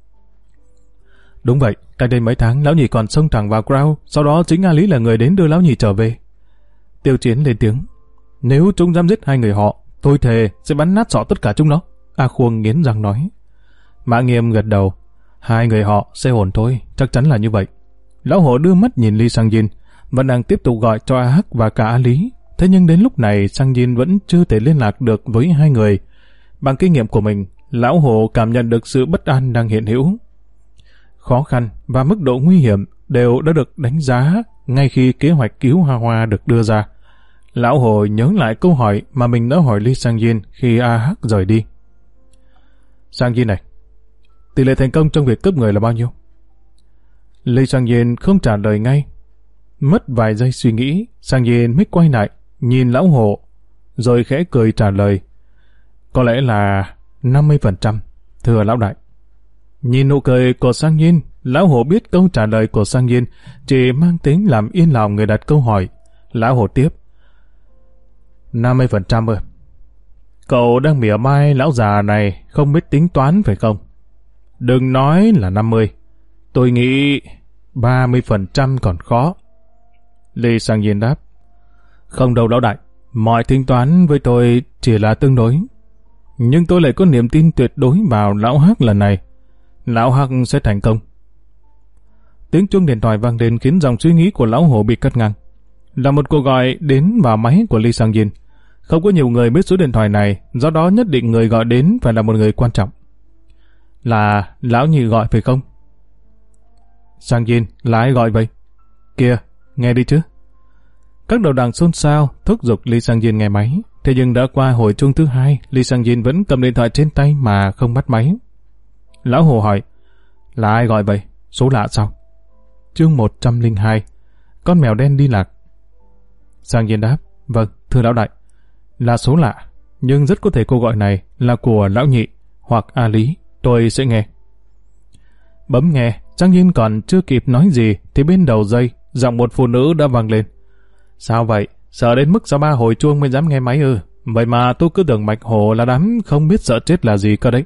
Đúng vậy, cách đây mấy tháng lão nhị còn xông thẳng vào Crown, sau đó chính A Lý là người đến đưa lão nhị trở về. Tiêu Chiến lên tiếng. Nếu chúng dám giết hai người họ, tôi thề sẽ bắn nát sọ tất cả chúng nó. A Khuông nghiến răng nói. Mã Nghiêm gật đầu. Hai người họ sẽ ổn thôi, chắc chắn là như vậy. Lão Hổ đưa mắt nhìn Lee Sang Jin, vẫn đang tiếp tục gọi cho A Hắc và cả A Lý. Thế nhưng đến lúc này Sang Jin vẫn chưa thể liên lạc được với hai người. Bằng kinh nghiệm của mình, Lão Hổ cảm nhận được sự bất an đang hiện hữu. Khó khăn và mức độ nguy hiểm đều đã được đánh giá ngay khi kế hoạch cứu Hoa Hoa được đưa ra. Lão Hổ nhớ lại câu hỏi mà mình đã hỏi Lee Sang Jin khi A Hắc rời đi. Sang Jin này, tỷ lệ thành công trong việc cướp người là bao nhiêu? Lee Sang Jin không trả lời ngay. Mất vài giây suy nghĩ, Sang Jin mới quay lại, nhìn Lão Hổ, rồi khẽ cười trả lời. Có lẽ là năm mươi phần trăm, thưa lão đại. Nhìn nụ cười của Sang Jin, Lão Hổ biết câu trả lời của Sang Jin chỉ mang tính làm yên lòng người đặt câu hỏi. Lão Hổ tiếp. năm mươi phần trăm ơi. Cậu đang mỉa mai lão già này không biết tính toán phải không? Đừng nói là năm mươi. Tôi nghĩ ba mươi phần trăm còn khó. Lee Sang-yin đáp. Không đâu lão đại. Mọi tính toán với tôi chỉ là tương đối. Nhưng tôi lại có niềm tin tuyệt đối vào lão Hắc lần này. Lão Hắc sẽ thành công. Tiếng chuông điện thoại vang lên khiến dòng suy nghĩ của lão Hổ bị cắt ngang. Là một cuộc gọi đến vào máy của Lee Sang-yin. Không có nhiều người biết số điện thoại này, do đó nhất định người gọi đến phải là một người quan trọng. Là lão nhị gọi phải không? Sang-yin, là ai gọi vậy? Kìa, nghe đi chứ. Các đầu đảng xôn xao, thúc giục Lee Sang-yin nghe máy. Thế nhưng đã qua hồi chuông thứ hai, Lee Sang-yin vẫn cầm điện thoại trên tay mà không bắt máy. Lão Hồ hỏi, là ai gọi vậy? Số lạ sao? Chương một trăm lẻ hai, con mèo đen đi lạc. Sang-yin đáp, vâng, thưa lão đại. Là số lạ, nhưng rất có thể cô gọi này là của lão nhị hoặc A Lý. Tôi sẽ nghe. Bấm nghe, Sang-yin còn chưa kịp nói gì thì bên đầu dây, giọng một phụ nữ đã vang lên. Sao vậy? Sợ đến mức sau ba hồi chuông mới dám nghe máy ư? Vậy mà tôi cứ tưởng Bạch Hổ là đám không biết sợ chết là gì cơ đấy.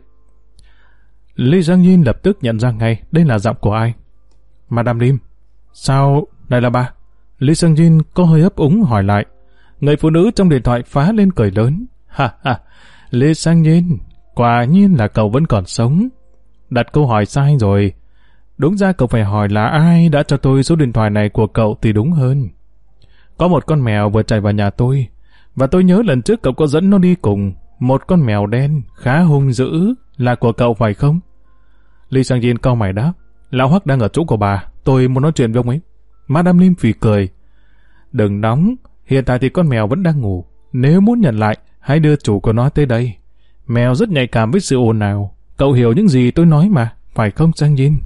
Lee Sang-yin lập tức nhận ra ngay đây là giọng của ai. Madame Lim. Sao? Đây là ba. Lee Sang-yin có hơi ấp úng hỏi lại. Người phụ nữ trong điện thoại phá lên cười lớn. Ha ha, Lee Sang-yin, quả nhiên là cậu vẫn còn sống. Đặt câu hỏi sai rồi. Đúng ra cậu phải hỏi là ai đã cho tôi số điện thoại này của cậu thì đúng hơn. Có một con mèo vừa chạy vào nhà tôi, và tôi nhớ lần trước cậu có dẫn nó đi cùng. Một con mèo đen, khá hung dữ, là của cậu phải không? Lee Sang-yin cau mày đáp. Lão Hoắc đang ở chỗ của bà, tôi muốn nói chuyện với ông ấy. Madame Lim phì cười. Đừng nóng, hiện tại thì con mèo vẫn đang ngủ. Nếu muốn nhận lại, hãy đưa chủ của nó tới đây. Mèo rất nhạy cảm với sự ồn ào. Cậu hiểu những gì tôi nói mà, phải không Sang-yin?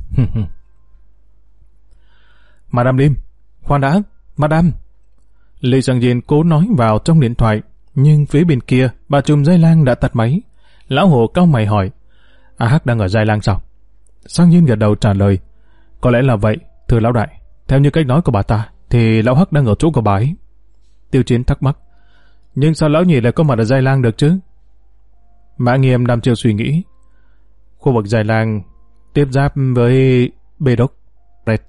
Madame Lim, khoan đã, Madame. Lee Sang-yin cố nói vào trong điện thoại, nhưng phía bên kia, bà trùm Giai Lang đã tắt máy. Lão Hồ cau mày hỏi, A Hắc đang ở Giai Lang sao? Sang-yin gật đầu trả lời, có lẽ là vậy, thưa lão đại. Theo như cách nói của bà ta, thì lão Hắc đang ở chỗ của bà ấy. Tiêu Chiến thắc mắc, nhưng sao lão nhị lại có mặt ở Giai Lang được chứ? Mã Nghiêm đăm chiêu suy nghĩ. Khu vực Giai Lang tiếp giáp với Bê Đốc, Red,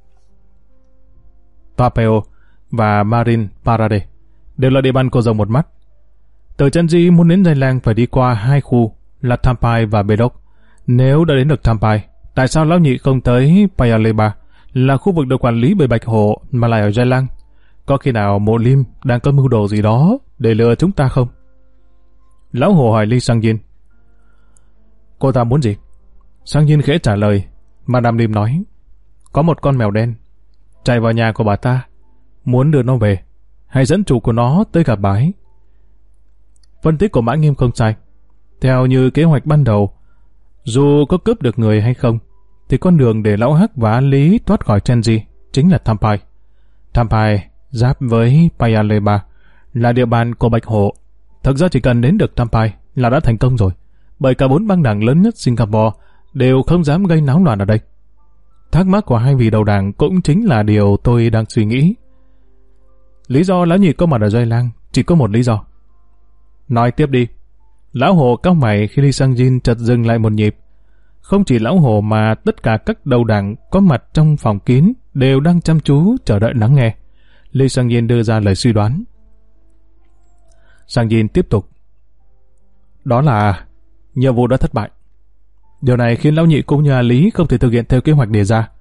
Papeo và Marine Parade đều là địa bàn của rồng một mắt. Từ chân Di muốn đến Giai Lang phải đi qua hai khu là Thampai và Bê Đốc. Nếu đã đến được Thampai, tại sao lão nhị không tới Paya Lebar, là khu vực được quản lý bởi Bạch Hổ, mà lại ở Giai Lang? Có khi nào Mộ Lim đang có mưu đồ gì đó để lừa chúng ta không? Lão Hồ hỏi Lee Sang-yin. Cô ta muốn gì? Sang-yin khẽ trả lời. Madame Lim nói, có một con mèo đen chạy vào nhà của bà ta, muốn đưa nó về, hay dẫn chủ của nó tới gặp bà ấy. Phân tích của Mã Nghiêm không sai. Theo như kế hoạch ban đầu, dù có cướp được người hay không, thì con đường để lão Hắc và Lý thoát khỏi Chenji chính là Thampai. Thampai giáp với Paya Lebar, là địa bàn của Bạch Hổ. Thực ra chỉ cần đến được Thampai là đã thành công rồi, bởi cả bốn băng đảng lớn nhất Singapore đều không dám gây náo loạn ở đây. Thắc mắc của hai vị đầu đảng cũng chính là điều tôi đang suy nghĩ. Lý do lão nhị có mặt ở Giai Lang chỉ có một lý do. Nói tiếp đi. Lão Hồ cau mày khi Lee Sang-yin chợt dừng lại một nhịp. Không chỉ lão Hồ mà tất cả các đầu đảng có mặt trong phòng kín đều đang chăm chú chờ đợi lắng nghe. Lee Sang-yin đưa ra lời suy đoán. Sang-yin tiếp tục. Đó là nhiệm vụ đã thất bại. Điều này khiến lão nhị cũng như A Lý không thể thực hiện theo kế hoạch đề ra.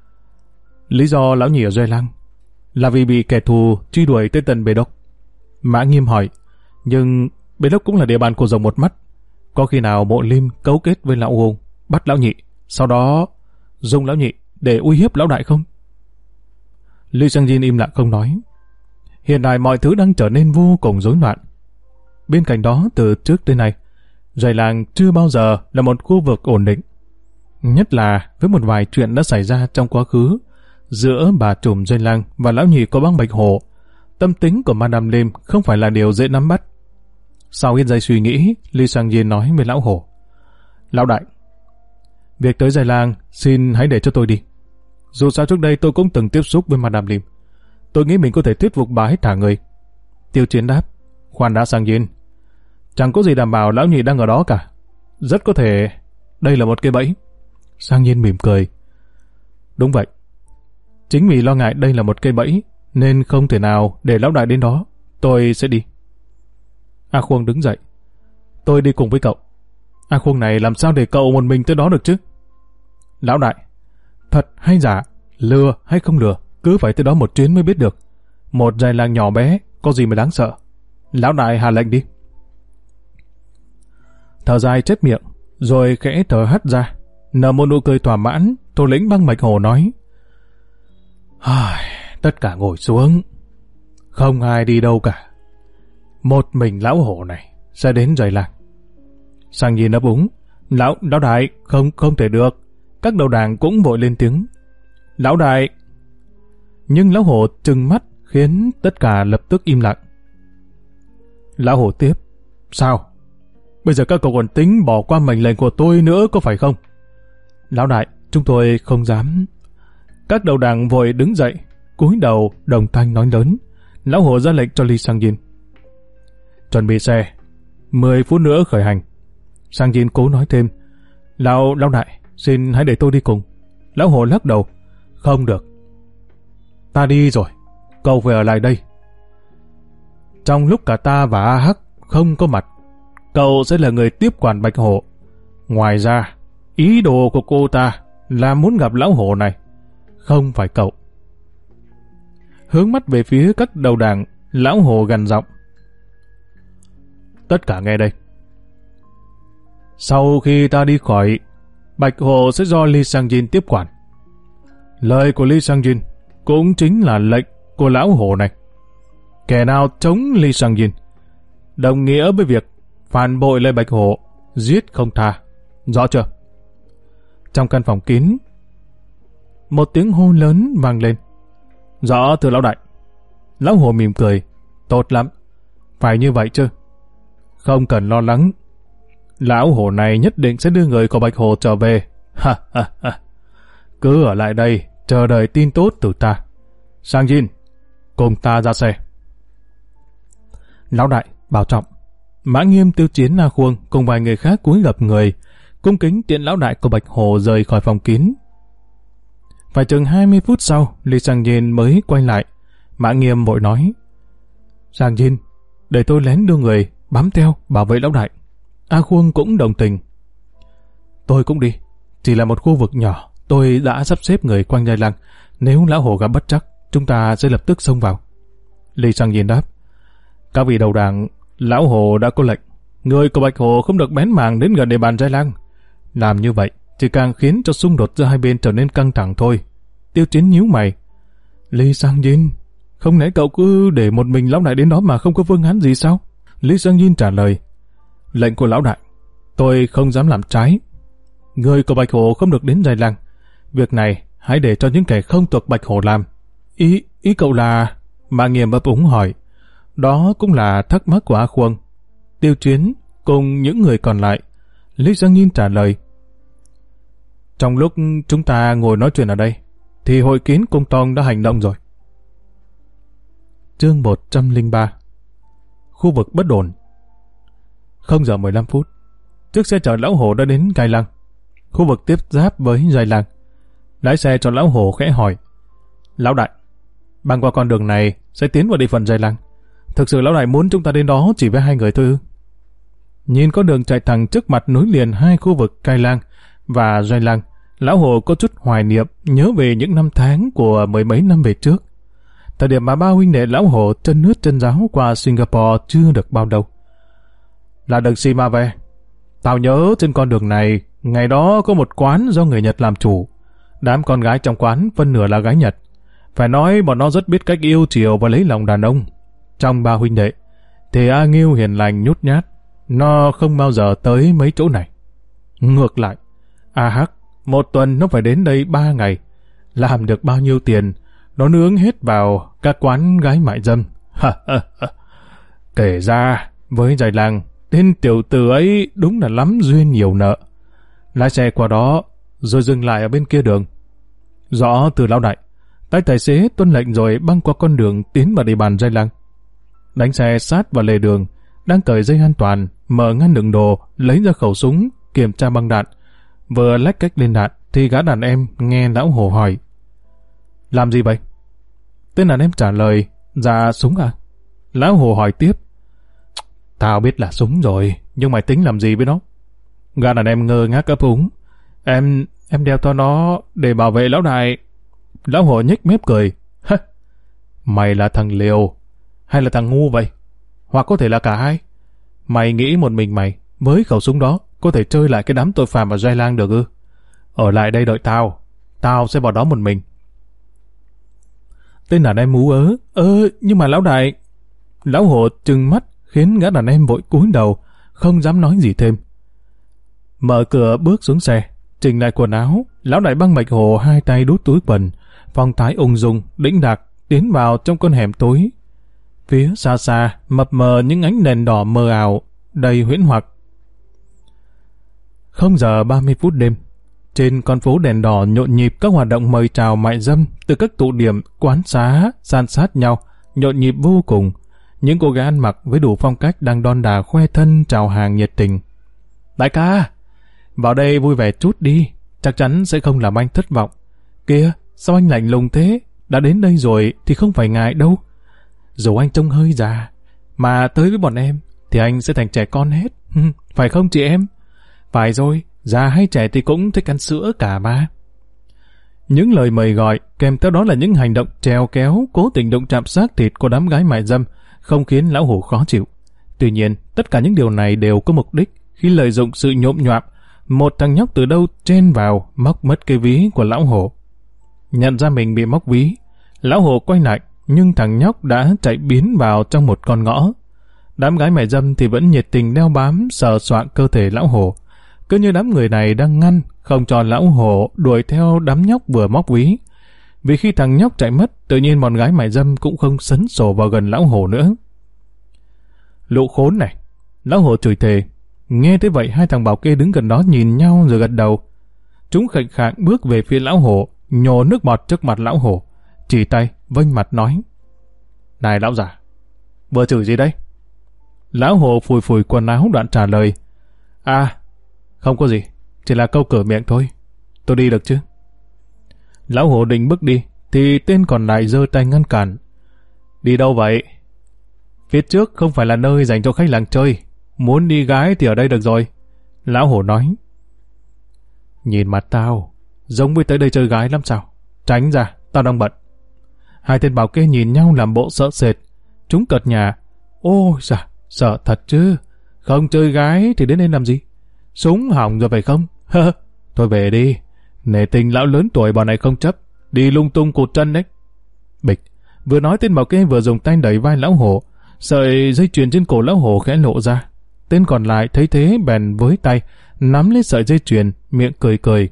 Lý do lão nhị ở Giai Lang là vì bị kẻ thù truy đuổi tới tận Bê Đốc. Mã Nghiêm hỏi, nhưng Bê Đốc cũng là địa bàn của rồng một mắt. Có khi nào Mộ Lim cấu kết với lão Hùng bắt lão nhị, sau đó dùng lão nhị để uy hiếp lão đại không? Lee Sang-yin im lặng không nói. Hiện tại mọi thứ đang trở nên vô cùng rối loạn. Bên cạnh đó, từ trước tới nay, Giai Lang chưa bao giờ là một khu vực ổn định. Nhất là với một vài chuyện đã xảy ra trong quá khứ giữa bà trùm Giai Lang và lão nhị của băng Bạch Hổ. Tâm tính của Madame Lim không phải là điều dễ nắm bắt. Sau ít giây suy nghĩ, Lee Sang-yin nói với lão Hổ, lão đại, việc tới Giai Lang xin hãy để cho tôi đi. Dù sao trước đây tôi cũng từng tiếp xúc với Madame Lim. Tôi nghĩ mình có thể thuyết phục bà ấy thả người. Tiêu Chiến đáp, khoan đã Sang-yin. Chẳng có gì đảm bảo lão nhị đang ở đó cả. Rất có thể đây là một cái bẫy. Sang Nhiên mỉm cười. Đúng vậy. Chính vì lo ngại đây là một cây bẫy nên không thể nào để lão đại đến đó. Tôi sẽ đi. A Khuông đứng dậy. Tôi đi cùng với cậu. A Khuông này làm sao để cậu một mình tới đó được chứ? Lão đại, thật hay giả, lừa hay không lừa, cứ phải tới đó một chuyến mới biết được. Một giai làng nhỏ bé, có gì mà đáng sợ. Lão đại hạ lệnh đi. Thở dài chép miệng, rồi khẽ thở hắt ra, nở một nụ cười thỏa mãn. Thủ lĩnh băng Bạch Hổ nói: tất cả ngồi xuống, không ai đi đâu cả. Một mình lão hổ này sẽ đến giày làng. Sang Nhiên ấp úng: Lão, lão đại, không, không thể được. Các đầu đảng cũng vội lên tiếng: Lão đại. Nhưng lão hổ trừng mắt khiến tất cả lập tức im lặng. Lão hổ tiếp: Sao? Bây giờ các cậu còn tính bỏ qua mệnh lệnh của tôi nữa có phải không? Lão đại, chúng tôi không dám. Các đầu đảng vội đứng dậy, cúi đầu đồng thanh nói lớn. Lão hổ ra lệnh cho Ly Sang Nhiên: Chuẩn bị xe, mười phút nữa khởi hành. Sang Nhiên cố nói thêm: Lão, lão đại, xin hãy để tôi đi cùng. Lão hổ lắc đầu: Không được. Ta đi rồi, cậu phải ở lại đây. Trong lúc cả ta và A Hắc không có mặt, cậu sẽ là người tiếp quản Bạch Hổ. Ngoài ra, ý đồ của cô ta là muốn gặp lão hổ này, không phải cậu. Hướng mắt về phía các đầu đảng, lão hổ gằn giọng: Tất cả nghe đây. Sau khi ta đi khỏi, Bạch Hổ sẽ do Ly Sang Jin tiếp quản. Lời của Ly Sang Jin cũng chính là lệnh của lão hổ này. Kẻ nào chống Ly Sang Jin đồng nghĩa với việc phản bội lời Bạch Hổ, giết không tha. Rõ chưa? Trong căn phòng kín, một tiếng hô lớn vang lên. Rõ thưa lão đại. Lão hổ mỉm cười: Tốt lắm, phải như vậy chứ. Không cần lo lắng, lão hổ này nhất định sẽ đưa người của Bạch Hổ trở về. Ha ha ha. Cứ ở lại đây chờ đợi tin tốt từ ta. Sang Jin, cùng ta ra xe. Lão đại, bảo trọng. Mã Nghiêm, Tiêu Chiến, Na Khuông cùng vài người khác cúi gập người, cung kính tiễn lão đại của Bạch Hổ rời khỏi phòng kín. Phải chừng hai mươi phút sau, Ly Sang Jin mới quay lại. Mã Nghiêm vội nói: Sang Jin, để tôi lén đưa người bám theo bảo vệ lão đại. A Khuông cũng đồng tình: Tôi cũng đi, chỉ là một khu vực nhỏ, tôi đã sắp xếp người quanh giai lăng. Nếu lão hổ gặp bất trắc, chúng ta sẽ lập tức xông vào. Ly Sang Jin đáp: Các vị đầu đảng, lão hổ đã có lệnh, người của Bạch Hổ không được bén mảng đến gần địa bàn giai lăng. Làm như vậy chỉ càng khiến cho xung đột giữa hai bên trở nên căng thẳng thôi. Tiêu Chiến nhíu mày: Ly Sang Jin, không lẽ cậu cứ để một mình lão đại đến đó mà không có phương án gì sao? Ly Sang Jin trả lời: Lệnh của lão đại, tôi không dám làm trái. Người của Bạch Hổ không được đến giai lăng. Việc này hãy để cho những kẻ không thuộc Bạch Hổ làm. Ý, ý cậu là... Mã Nghiêm ấp úng hỏi. Đó cũng là thắc mắc của A Khuông, Tiêu Chiến cùng những người còn lại. Lý Sang Nhiên trả lời: Trong lúc chúng ta ngồi nói chuyện ở đây, thì hội kiến Cung Tong đã hành động rồi. Chương một trăm lẻ ba. Khu vực bất ổn. Không giờ mười lăm phút, chiếc xe chở lão hổ đã đến Gai Lăng, khu vực tiếp giáp với Giai Lăng. Lái xe cho lão hổ khẽ hỏi: Lão đại, băng qua con đường này sẽ tiến vào địa phận Giai Lăng. Thực sự lão đại muốn chúng ta đến đó chỉ với hai người thôi ư? Nhìn con đường chạy thẳng trước mặt nối liền hai khu vực Gai Lăng và Giai Lăng, lão hổ có chút hoài niệm, nhớ về những năm tháng của mười mấy năm về trước. Thời điểm mà ba huynh đệ lão hổ chân nước chân giáo qua Singapore chưa được bao lâu. Là đường Sima về. Tao nhớ trên con đường này, ngày đó có một quán do người Nhật làm chủ. Đám con gái trong quán phân nửa là gái Nhật. Phải nói bọn nó rất biết cách yêu chiều và lấy lòng đàn ông. Trong ba huynh đệ, thì A Nghiêu hiền lành nhút nhát, nó không bao giờ tới mấy chỗ này. Ngược lại, A Hắc, một tuần nó phải đến đây ba ngày. Làm được bao nhiêu tiền, nó nướng hết vào các quán gái mại dâm. Kể ra, với Giai Lăng, tên tiểu tử ấy đúng là lắm duyên nhiều nợ. Lái xe qua đó, rồi dừng lại ở bên kia đường. Rõ từ lão đại, tay tài xế tuân lệnh rồi băng qua con đường tiến vào địa bàn Giai Lăng. Đánh xe sát vào lề đường, đang cởi dây an toàn, mở ngăn đựng đồ, lấy ra khẩu súng, kiểm tra băng đạn. Vừa lách cách lên đạn, thì gã đàn em nghe lão Hồ hỏi. Làm gì vậy? Tên đàn em trả lời, dạ súng à? Lão Hồ hỏi tiếp. Tao biết là súng rồi, nhưng mày tính làm gì với nó? Gã đàn em ngơ ngác ấp úng. Em, em đeo cho nó để bảo vệ lão đại. Lão Hồ nhếch mép cười. Hả? Mày là thằng liều, hay là thằng ngu vậy? Hoặc có thể là cả hai. Mày nghĩ một mình mày, với khẩu súng đó, có thể chơi lại cái đám tội phạm ở Giai Lang được ư? Ở lại đây đợi tao, tao sẽ vào đó một mình. Tên đàn em ú ớ. Ơ, nhưng mà lão đại... Lão Hồ trừng mắt, khiến gã đàn em vội cúi đầu, không dám nói gì thêm. Mở cửa bước xuống xe, chỉnh lại quần áo, lão đại băng Bạch Hồ hai tay đút túi quần, phong thái ung dung, đĩnh đạc, tiến vào trong con hẻm tối. Phía xa xa, mập mờ những ánh đèn đỏ mờ ảo, đầy huyễn hoặc. Không giờ ba mươi phút đêm, trên con phố đèn đỏ nhộn nhịp các hoạt động mời chào mại dâm từ các tụ điểm, quán xá, san sát nhau, nhộn nhịp vô cùng. Những cô gái ăn mặc với đủ phong cách đang đon đà khoe thân chào hàng nhiệt tình. Đại ca, vào đây vui vẻ chút đi, chắc chắn sẽ không làm anh thất vọng. Kìa, sao anh lạnh lùng thế? Đã đến đây rồi thì không phải ngại đâu. Dù anh trông hơi già, mà tới với bọn em thì anh sẽ thành trẻ con hết. Phải không chị em? Phải rồi, già hay trẻ thì cũng thích ăn sữa cả mà. Những lời mời gọi kèm theo đó là những hành động trèo kéo, cố tình động chạm xác thịt của đám gái mại dâm, không khiến lão Hồ khó chịu. Tuy nhiên, tất cả những điều này đều có mục đích. Khi lợi dụng sự nhộm nhoạp, một thằng nhóc từ đâu chen vào móc mất cái ví của lão Hồ. Nhận ra mình bị móc ví, lão Hồ quay lại, nhưng thằng nhóc đã chạy biến vào trong một con ngõ. Đám gái mại dâm thì vẫn nhiệt tình đeo bám sờ soạng cơ thể lão Hồ, cứ như đám người này đang ngăn không cho lão Hồ đuổi theo đám nhóc vừa móc ví. Vì khi thằng nhóc chạy mất, tự nhiên bọn gái mại dâm cũng không sấn sổ vào gần lão Hồ nữa. Lũ khốn này! Lão Hồ chửi thề. Nghe thế vậy, hai thằng bảo kê đứng gần đó nhìn nhau rồi gật đầu. Chúng khệnh khạng bước về phía lão Hồ, nhổ nước bọt trước mặt lão Hồ, chỉ tay vênh mặt nói: Này lão già, vừa chửi gì đấy? Lão Hồ phủi phủi quần áo đoạn trả lời: À, không có gì, chỉ là câu cửa miệng thôi. Tôi đi được chứ? Lão Hồ định bước đi, thì tên còn lại giơ tay ngăn cản. Đi đâu vậy? Phía trước không phải là nơi dành cho khách làng chơi, muốn đi gái thì ở đây được rồi. Lão Hồ nói. Nhìn mặt tao, giống với tới đây chơi gái lắm sao? Tránh ra, tao đang bận. Hai tên bảo kê nhìn nhau làm bộ sợ sệt. Chúng cợt nhả. Ôi dạ, sợ thật chứ. Không chơi gái thì đến đây làm gì? Súng hỏng rồi phải không? Thôi về đi. Nể tình lão lớn tuổi bọn này không chấp. Đi lung tung cụt chân đấy. Bịch. Vừa nói tên bảo kê vừa dùng tay đẩy vai lão Hồ. Sợi dây chuyền trên cổ lão Hồ khẽ lộ ra. Tên còn lại thấy thế bèn với tay nắm lấy sợi dây chuyền, miệng cười cười.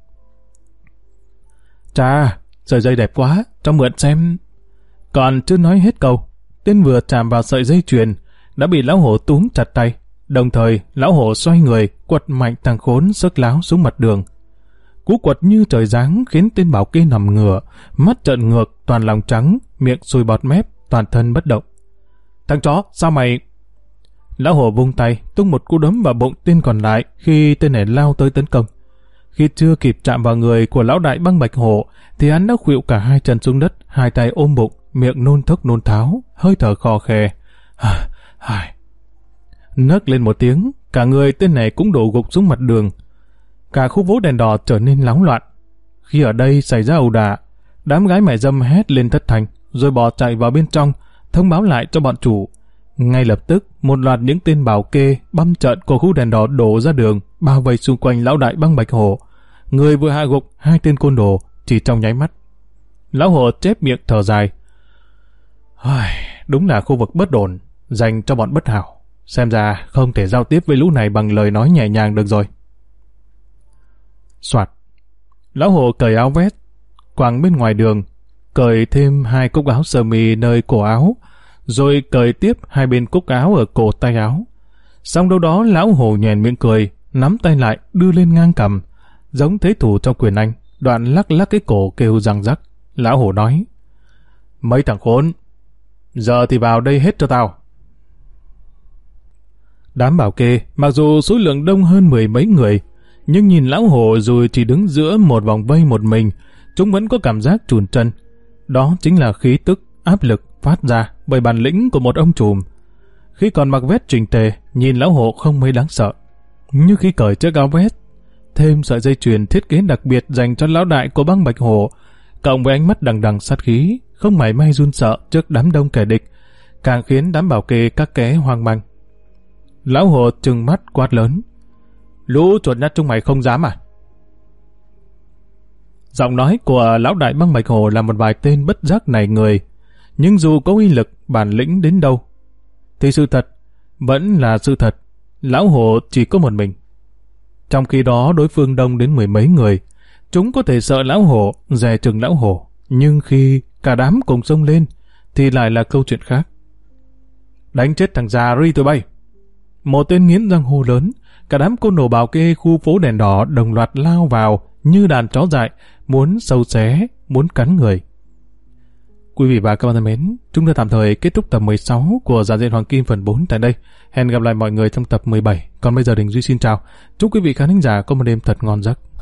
Chà, sợi dây đẹp quá, cho mượn xem. Còn chưa nói hết câu, tên vừa chạm vào sợi dây chuyền đã bị lão Hồ túm chặt tay. Đồng thời, lão Hồ xoay người, quật mạnh thằng khốn sức láo xuống mặt đường. Cú quật như trời giáng khiến tên bảo kê nằm ngửa, mắt trợn ngược, toàn lòng trắng, miệng sùi bọt mép, toàn thân bất động. Thằng chó, sao mày... Lão Hồ vung tay, tung một cú đấm vào bụng tên còn lại khi tên này lao tới tấn công. Khi chưa kịp chạm vào người của lão đại băng Bạch Hổ, thì hắn đã khuỵu cả hai chân xuống đất, hai tay ôm bụng, miệng nôn thốc nôn tháo, hơi thở khò khè. Nấc lên một tiếng, cả người tên này cũng đổ gục xuống mặt đường. Cả khu phố đèn đỏ trở nên náo loạn. Khi ở đây xảy ra ẩu đả, đám gái mại dâm hét lên thất thanh, rồi bỏ chạy vào bên trong, thông báo lại cho bọn chủ. Ngay lập tức, một loạt những tên bảo kê băm trợn của khu đèn đỏ đổ ra đường, bao vây xung quanh lão đại băng Bạch Hổ. Người vừa hạ gục hai tên côn đồ chỉ trong nháy mắt. Lão Hồ chép miệng thở dài. Đúng là khu vực bất ổn, dành cho bọn bất hảo. Xem ra không thể giao tiếp với lũ này bằng lời nói nhẹ nhàng được rồi. Soạt. Lão Hồ cởi áo vest, quàng bên ngoài đường, cởi thêm hai cúc áo sơ mi nơi cổ áo, rồi cởi tiếp hai bên cúc áo ở cổ tay áo. Xong đâu đó lão Hồ nhoẻn miệng cười, nắm tay lại đưa lên ngang cằm, giống thế thủ trong quyền Anh, đoạn lắc lắc cái cổ kêu răng rắc. Lão Hồ nói: Mấy thằng khốn, giờ thì vào đây hết cho tao. Đám bảo kê, mặc dù số lượng đông hơn mười mấy người, nhưng nhìn lão hổ dù chỉ đứng giữa một vòng vây một mình, chúng vẫn có cảm giác chùn chân. Đó chính là khí tức, áp lực phát ra bởi bản lĩnh của một ông trùm. Khi còn mặc vest chỉnh tề, nhìn lão hổ không mấy đáng sợ. Nhưng khi cởi chiếc áo vest, thêm sợi dây chuyền thiết kế đặc biệt dành cho lão đại của băng Bạch Hổ, cộng với ánh mắt đằng đằng sát khí, không mảy may run sợ trước đám đông kẻ địch, càng khiến đám bảo kê các ké hoang mang. Lão hổ trừng mắt quát lớn: "Lũ chuột nhắt chúng mày không dám à?" Giọng nói của lão đại băng Bạch Hổ là một vài tên bất giác nảy người, nhưng dù có uy lực, bản lĩnh đến đâu, thì sự thật vẫn là sự thật. Lão hổ chỉ có một mình. Trong khi đó đối phương đông đến mười mấy người, chúng có thể sợ lão hổ, dè chừng lão hổ, nhưng khi cả đám cùng xông lên, thì lại là câu chuyện khác. "Đánh chết thằng già ri tụi bay!" Một tên nghiến răng hô lớn, cả đám côn đồ bảo kê khu phố đèn đỏ đồng loạt lao vào như đàn chó dại, muốn sâu xé, muốn cắn người. Quý vị và các bạn thân mến, chúng ta tạm thời kết thúc tập mười sáu của Giản Dị Hoàng Kim phần bốn tại đây. Hẹn gặp lại mọi người trong tập mười bảy. Còn bây giờ Đình Duy xin chào. Chúc quý vị khán thính giả có một đêm thật ngon giấc.